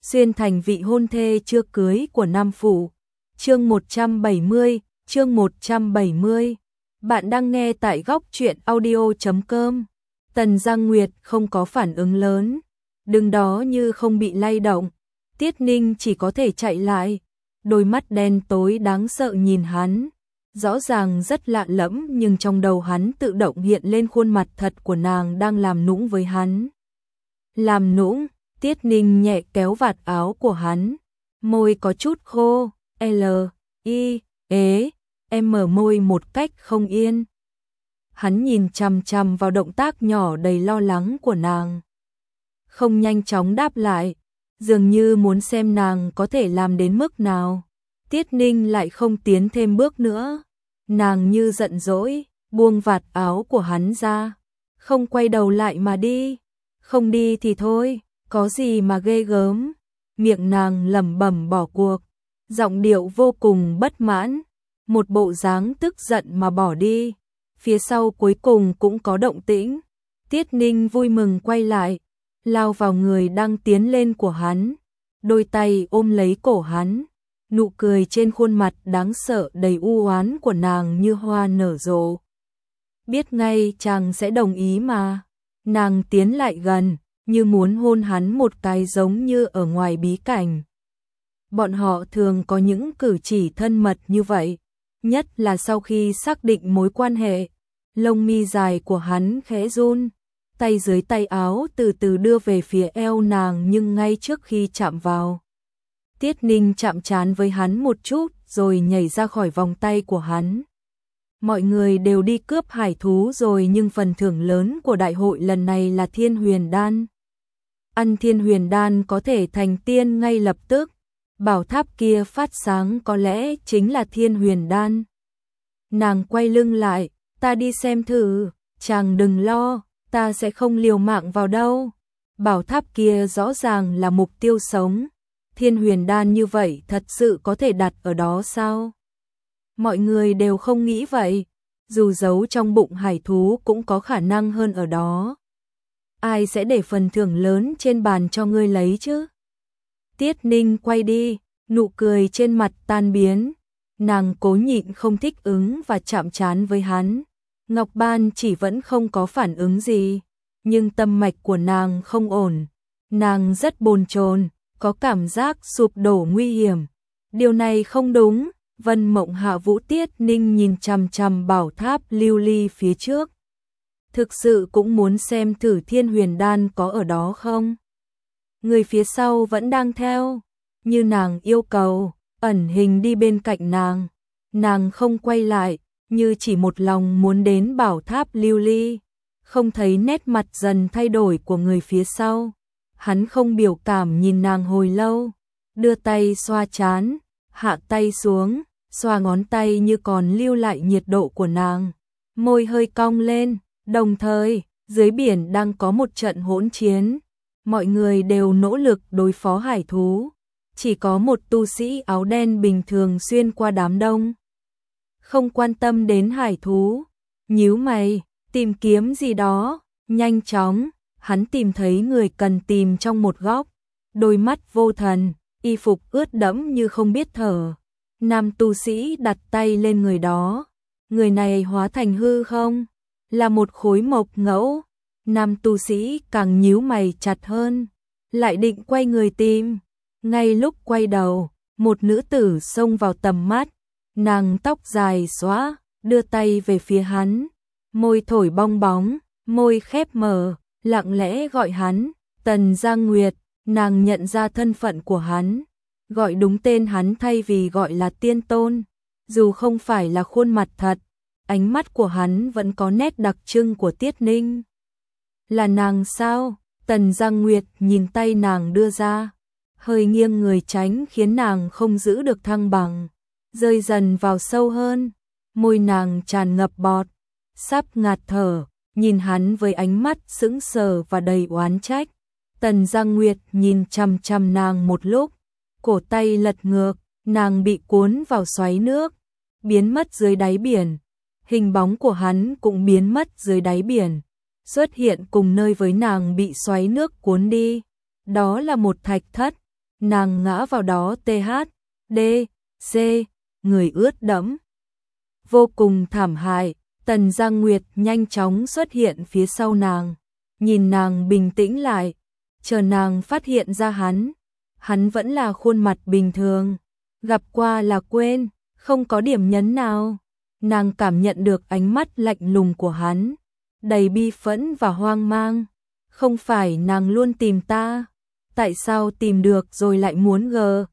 xuyên thành vị hôn thê chưa cưới của Nam Phủ. Chương 170. Bạn đang nghe tại góc truyện audio.com. Tần Giang Nguyệt không có phản ứng lớn, đứng đó như không bị lay động. Tiết Ninh chỉ có thể chạy lại, đôi mắt đen tối đáng sợ nhìn hắn. Rõ ràng rất lạ lẫm nhưng trong đầu hắn tự động hiện lên khuôn mặt thật của nàng đang làm nũng với hắn. Làm nũng, Tiết Ninh nhẹ kéo vạt áo của hắn, môi có chút khô, em mở môi một cách không yên. Hắn nhìn chằm chằm vào động tác nhỏ đầy lo lắng của nàng. Không nhanh chóng đáp lại, dường như muốn xem nàng có thể làm đến mức nào. Tiết Ninh lại không tiến thêm bước nữa. Nàng như giận dỗi, buông vạt áo của hắn ra. Không quay đầu lại mà đi. Không đi thì thôi, có gì mà ghê gớm. Miệng nàng lẩm bẩm bỏ cuộc, giọng điệu vô cùng bất mãn, một bộ dáng tức giận mà bỏ đi. Phía sau cuối cùng cũng có động tĩnh. Tiết Ninh vui mừng quay lại, lao vào người đang tiến lên của hắn, đôi tay ôm lấy cổ hắn. Nụ cười trên khuôn mặt đáng sợ đầy u oán của nàng như hoa nở rộ. Biết ngay chàng sẽ đồng ý mà. Nàng tiến lại gần, như muốn hôn hắn một cái giống như ở ngoài bí cảnh. Bọn họ thường có những cử chỉ thân mật như vậy, nhất là sau khi xác định mối quan hệ. Lông mi dài của hắn khẽ run, tay dưới tay áo từ từ đưa về phía eo nàng, nhưng ngay trước khi chạm vào, Tiết Ninh chạm trán với hắn một chút rồi nhảy ra khỏi vòng tay của hắn. Mọi người đều đi cướp hải thú rồi, nhưng phần thưởng lớn của đại hội lần này là Thiên Huyền Đan. Ăn Thiên Huyền Đan có thể thành tiên ngay lập tức. Bảo tháp kia phát sáng có lẽ chính là Thiên Huyền Đan. Nàng quay lưng lại, ta đi xem thử. Chàng đừng lo, ta sẽ không liều mạng vào đâu. Bảo tháp kia rõ ràng là mục tiêu sống. Thiên Huyền Đan như vậy thật sự có thể đặt ở đó sao? Mọi người đều không nghĩ vậy. Dù giấu trong bụng hải thú cũng có khả năng hơn ở đó. Ai sẽ để phần thưởng lớn trên bàn cho ngươi lấy chứ? Tiết Ninh quay đi, nụ cười trên mặt tan biến. Nàng cố nhịn không thích ứng và chạm trán với hắn. Ngọc Ban chỉ vẫn không có phản ứng gì, nhưng tâm mạch của nàng không ổn. Nàng rất bồn chồn, có cảm giác sụp đổ nguy hiểm. Điều này không đúng. Vân Mộng Hạ Vũ Tiết Ninh nhìn chằm chằm bảo tháp lưu ly phía trước. Thực sự cũng muốn xem thử Thiên Huyền Đan có ở đó không. Người phía sau vẫn đang theo, như nàng yêu cầu, ẩn hình đi bên cạnh nàng. Nàng không quay lại, như chỉ một lòng muốn đến bảo tháp lưu ly. Không thấy nét mặt dần thay đổi của người phía sau. Hắn không biểu cảm nhìn nàng hồi lâu, đưa tay xoa trán, hạ tay xuống, xoa ngón tay như còn lưu lại nhiệt độ của nàng. Môi hơi cong lên, đồng thời, dưới biển đang có một trận hỗn chiến. Mọi người đều nỗ lực đối phó hải thú. Chỉ có một tu sĩ áo đen bình thường xuyên qua đám đông, không quan tâm đến hải thú. Nhíu mày, tìm kiếm gì đó. Nhanh chóng, hắn tìm thấy người cần tìm trong một góc. Đôi mắt vô thần, y phục ướt đẫm như không biết thở. Nam tu sĩ đặt tay lên người đó. Người này hóa thành hư không, là một khối mộc ngẫu. Nam tu sĩ càng nhíu mày chặt hơn, lại định quay người tìm. Ngay lúc quay đầu, một nữ tử xông vào tầm mắt. Nàng tóc dài xõa, đưa tay về phía hắn, môi thổi bong bóng, môi khép mở, lặng lẽ gọi hắn, Tần Giang Nguyệt. Nàng nhận ra thân phận của hắn, gọi đúng tên hắn thay vì gọi là tiên tôn. Dù không phải là khuôn mặt thật, ánh mắt của hắn vẫn có nét đặc trưng của Tiết Ninh. Là nàng sao? Tần Giang Nguyệt nhìn tay nàng đưa ra, hơi nghiêng người tránh khiến nàng không giữ được thăng bằng, rơi dần vào sâu hơn. Môi nàng tràn ngập bọt, sắp ngạt thở, nhìn hắn với ánh mắt sững sờ và đầy oán trách. Tần Giang Nguyệt nhìn chằm chằm nàng một lúc, cổ tay lật ngược, nàng bị cuốn vào xoáy nước, biến mất dưới đáy biển. Hình bóng của hắn cũng biến mất dưới đáy biển, xuất hiện cùng nơi với nàng bị xoáy nước cuốn đi. Đó là một thạch thất, nàng ngã vào đó THD, C, người ướt đẫm. Vô cùng thảm hại, Tần Giang Nguyệt nhanh chóng xuất hiện phía sau nàng, nhìn nàng bình tĩnh lại, chờ nàng phát hiện ra hắn vẫn là khuôn mặt bình thường, gặp qua là quên, không có điểm nhấn nào. Nàng cảm nhận được ánh mắt lạnh lùng của hắn, đầy bi phẫn và hoang mang. Không phải nàng luôn tìm ta, tại sao tìm được rồi lại muốn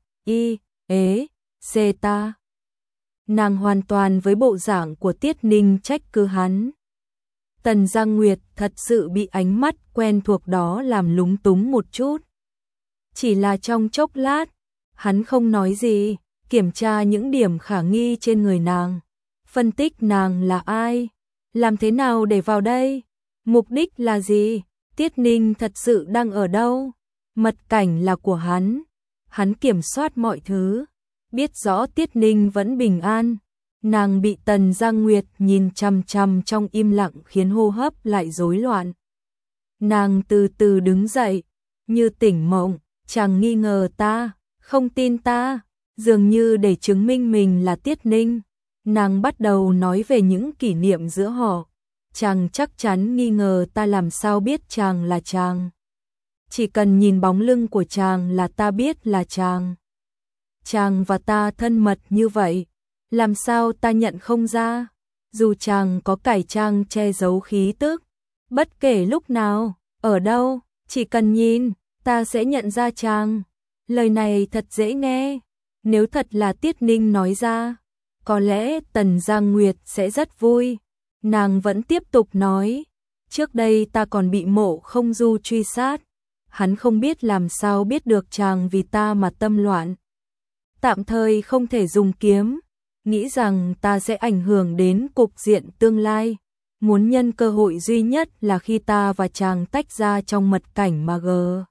C ta? Nàng hoàn toàn với bộ dạng của Tiết Ninh trách cứ hắn. Tần Giang Nguyệt thật sự bị ánh mắt quen thuộc đó làm lúng túng một chút. Chỉ là trong chốc lát, hắn không nói gì, kiểm tra những điểm khả nghi trên người nàng, phân tích nàng là ai, làm thế nào để vào đây, mục đích là gì, Tiết Ninh thật sự đang ở đâu, mật cảnh là của hắn kiểm soát mọi thứ, biết rõ Tiết Ninh vẫn bình an. Nàng bị Tần Giang Nguyệt nhìn chằm chằm trong im lặng khiến hô hấp lại rối loạn. Nàng từ từ đứng dậy, như tỉnh mộng, chàng nghi ngờ ta, không tin ta, dường như để chứng minh mình là Tiết Ninh. Nàng bắt đầu nói về những kỷ niệm giữa họ, chàng chắc chắn nghi ngờ ta, làm sao biết chàng là chàng. Chỉ cần nhìn bóng lưng của chàng là ta biết là chàng. Chàng và ta thân mật như vậy, làm sao ta nhận không ra, dù chàng có cải trang che giấu khí tức, bất kể lúc nào, ở đâu, chỉ cần nhìn, ta sẽ nhận ra chàng. Lời này thật dễ nghe, nếu thật là Tiết Ninh nói ra, có lẽ Tần Giang Nguyệt sẽ rất vui. Nàng vẫn tiếp tục nói, trước đây ta còn bị Mộ Không Du truy sát, hắn không biết làm sao biết được chàng vì ta mà tâm loạn. Tạm thời không thể dùng kiếm, nghĩ rằng ta sẽ ảnh hưởng đến cục diện tương lai, muốn nhân cơ hội duy nhất là khi ta và chàng tách ra trong mật cảnh mà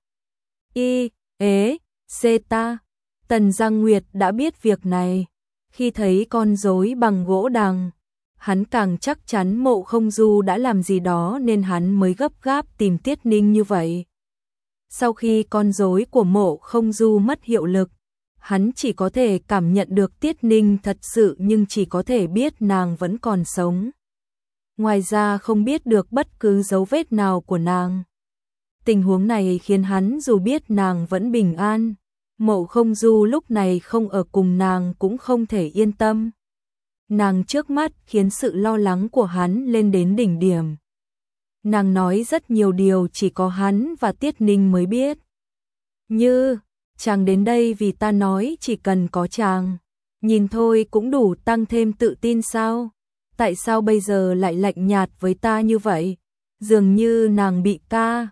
C ta. Tần Giang Nguyệt đã biết việc này, khi thấy con rối bằng gỗ đằng, hắn càng chắc chắn Mộ Không Du đã làm gì đó nên hắn mới gấp gáp tìm Tiết Ninh như vậy. Sau khi con rối của Mộ Không Du mất hiệu lực, hắn chỉ có thể cảm nhận được Tiết Ninh thật sự nhưng chỉ có thể biết nàng vẫn còn sống. Ngoài ra không biết được bất cứ dấu vết nào của nàng. Tình huống này khiến hắn dù biết nàng vẫn bình an, Mộ Không Du lúc này không ở cùng nàng cũng không thể yên tâm. Nàng trước mắt khiến sự lo lắng của hắn lên đến đỉnh điểm. Nàng nói rất nhiều điều chỉ có hắn và Tiết Ninh mới biết. Như, chàng đến đây vì ta nói chỉ cần có chàng, nhìn thôi cũng đủ tăng thêm tự tin sao? Tại sao bây giờ lại lạnh nhạt với ta như vậy? Dường như nàng bị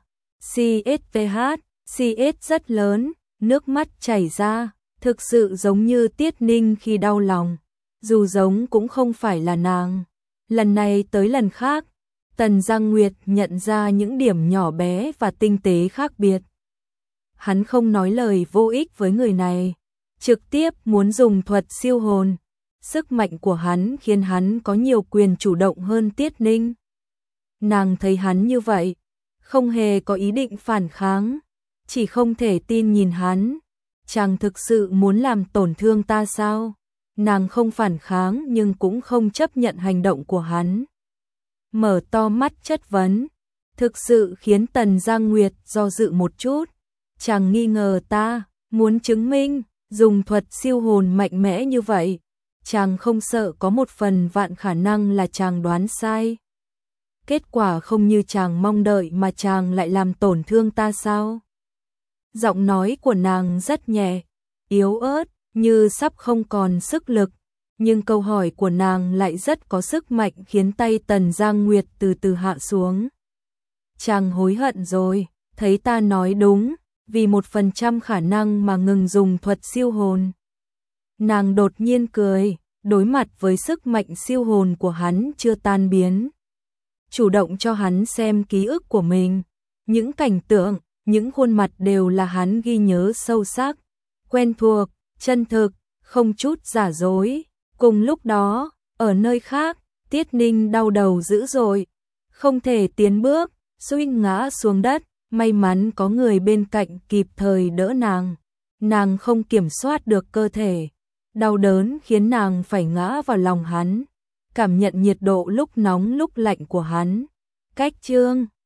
CS rất lớn, nước mắt chảy ra, thực sự giống như Tiết Ninh khi đau lòng, dù giống cũng không phải là nàng. Lần này tới lần khác, Tần Giang Nguyệt nhận ra những điểm nhỏ bé và tinh tế khác biệt. Hắn không nói lời vô ích với người này, trực tiếp muốn dùng thuật siêu hồn. Sức mạnh của hắn khiến hắn có nhiều quyền chủ động hơn Tiết Ninh. Nàng thấy hắn như vậy, không hề có ý định phản kháng, chỉ không thể tin nhìn hắn. Chàng thực sự muốn làm tổn thương ta sao? Nàng không phản kháng nhưng cũng không chấp nhận hành động của hắn. Mở to mắt chất vấn, thực sự khiến Tần Giang Nguyệt do dự một chút. Chàng nghi ngờ ta, muốn chứng minh, dùng thuật siêu hồn mạnh mẽ như vậy, chàng không sợ có một phần vạn khả năng là chàng đoán sai. Kết quả không như chàng mong đợi mà chàng lại làm tổn thương ta sao? Giọng nói của nàng rất nhẹ, yếu ớt, như sắp không còn sức lực, nhưng câu hỏi của nàng lại rất có sức mạnh khiến tay Tần Giang Nguyệt từ từ hạ xuống. Chàng hối hận rồi, thấy ta nói đúng, vì 1% khả năng mà ngừng dùng thuật siêu hồn. Nàng đột nhiên cười, đối mặt với sức mạnh siêu hồn của hắn chưa tan biến. Chủ động cho hắn xem ký ức của mình, những cảnh tượng, những khuôn mặt đều là hắn ghi nhớ sâu sắc, quen thuộc, chân thực, không chút giả dối. Cùng lúc đó, ở nơi khác, Tiết Ninh đau đầu dữ dội, không thể tiến bước, suýt ngã xuống đất, may mắn có người bên cạnh kịp thời đỡ nàng. Nàng không kiểm soát được cơ thể, đau đớn khiến nàng phải ngã vào lòng hắn, cảm nhận nhiệt độ lúc nóng lúc lạnh của hắn. Cách chương